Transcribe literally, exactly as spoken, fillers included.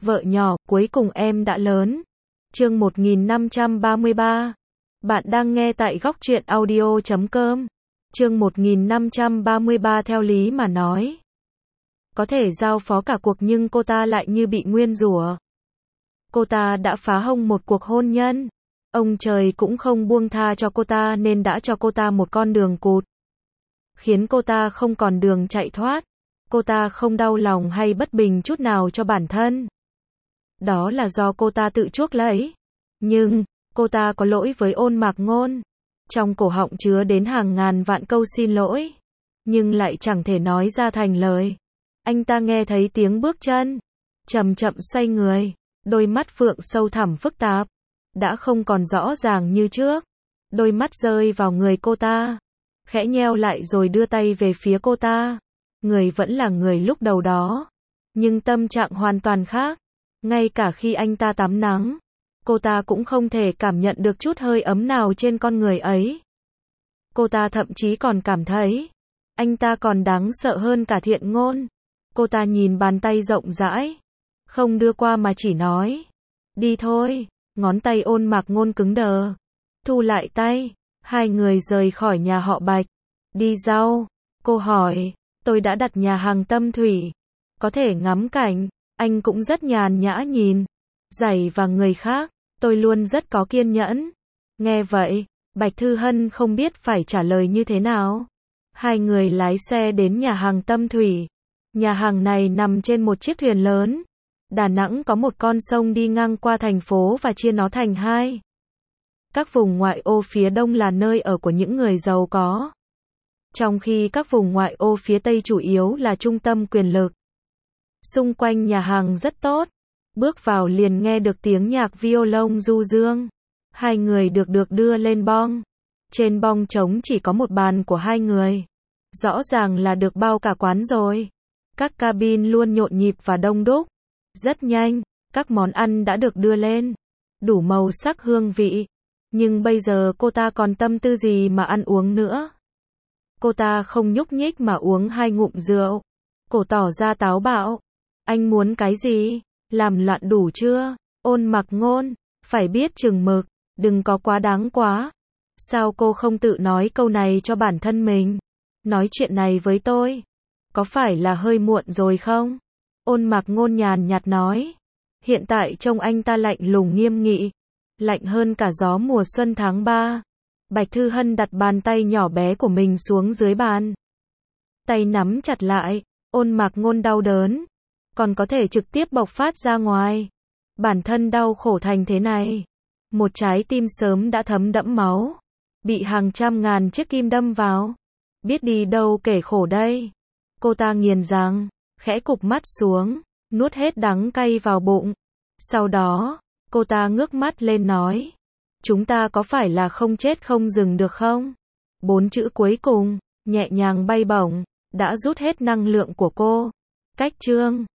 Vợ nhỏ, cuối cùng em đã lớn. Chương một nghìn năm trăm ba mươi ba. Bạn đang nghe tại góc truyện audio chấm com. Chương một nghìn năm trăm ba mươi ba theo lý mà nói. Có thể giao phó cả cuộc nhưng cô ta lại như bị nguyên rủa. Cô ta đã phá hông một cuộc hôn nhân. Ông trời cũng không buông tha cho cô ta nên đã cho cô ta một con đường cụt. Khiến cô ta không còn đường chạy thoát. Cô ta không đau lòng hay bất bình chút nào cho bản thân. Đó là do cô ta tự chuốc lấy. Nhưng, cô ta có lỗi với Ôn Mạc Ngôn. Trong cổ họng chứa đến hàng ngàn vạn câu xin lỗi. Nhưng lại chẳng thể nói ra thành lời. Anh ta nghe thấy tiếng bước chân. Chậm chậm xoay người. Đôi mắt phượng sâu thẳm phức tạp. Đã không còn rõ ràng như trước. Đôi mắt rơi vào người cô ta. Khẽ nheo lại rồi đưa tay về phía cô ta. Người vẫn là người lúc đầu đó. Nhưng tâm trạng hoàn toàn khác. Ngay cả khi anh ta tắm nắng, cô ta cũng không thể cảm nhận được chút hơi ấm nào trên con người ấy. Cô ta thậm chí còn cảm thấy, anh ta còn đáng sợ hơn cả Thiện Ngôn. Cô ta nhìn bàn tay rộng rãi, không đưa qua mà chỉ nói, đi thôi. Ngón tay Ôn Mạc Ngôn cứng đờ, thu lại tay, hai người rời khỏi nhà họ Bạch. Đi rau, cô hỏi, tôi đã đặt nhà hàng Tâm Thủy, có thể ngắm cảnh. Anh cũng rất nhàn nhã nhìn. Giày và người khác, tôi luôn rất có kiên nhẫn. Nghe vậy, Bạch Thư Hân không biết phải trả lời như thế nào. Hai người lái xe đến nhà hàng Tâm Thủy. Nhà hàng này nằm trên một chiếc thuyền lớn. Đà Nẵng có một con sông đi ngang qua thành phố và chia nó thành hai. Các vùng ngoại ô phía đông là nơi ở của những người giàu có. Trong khi các vùng ngoại ô phía tây chủ yếu là trung tâm quyền lực. Xung quanh nhà hàng rất tốt. Bước vào liền nghe được tiếng nhạc violon du dương. Hai người được được đưa lên bong. Trên bong trống chỉ có một bàn của hai người. Rõ ràng là được bao cả quán rồi. Các cabin luôn nhộn nhịp và đông đúc. Rất nhanh, các món ăn đã được đưa lên. Đủ màu sắc hương vị. Nhưng bây giờ cô ta còn tâm tư gì mà ăn uống nữa. Cô ta không nhúc nhích mà uống hai ngụm rượu. Cổ tỏ ra táo bạo. Anh muốn cái gì? Làm loạn đủ chưa? Ôn Mạc Ngôn, phải biết chừng mực, đừng có quá đáng quá. Sao cô không tự nói câu này cho bản thân mình? Nói chuyện này với tôi, có phải là hơi muộn rồi không? Ôn Mạc Ngôn nhàn nhạt nói. Hiện tại trông anh ta lạnh lùng nghiêm nghị, lạnh hơn cả gió mùa xuân tháng ba. Bạch Thư Hân đặt bàn tay nhỏ bé của mình xuống dưới bàn. Tay nắm chặt lại, Ôn Mạc Ngôn đau đớn. Còn có thể trực tiếp bộc phát ra ngoài. Bản thân đau khổ thành thế này. Một trái tim sớm đã thấm đẫm máu. Bị hàng trăm ngàn chiếc kim đâm vào. Biết đi đâu kể khổ đây. Cô ta nghiền răng, khẽ cụp mắt xuống, nuốt hết đắng cay vào bụng. Sau đó, cô ta ngước mắt lên nói. Chúng ta có phải là không chết không dừng được không? Bốn chữ cuối cùng, nhẹ nhàng bay bổng, đã rút hết năng lượng của cô. Cách chương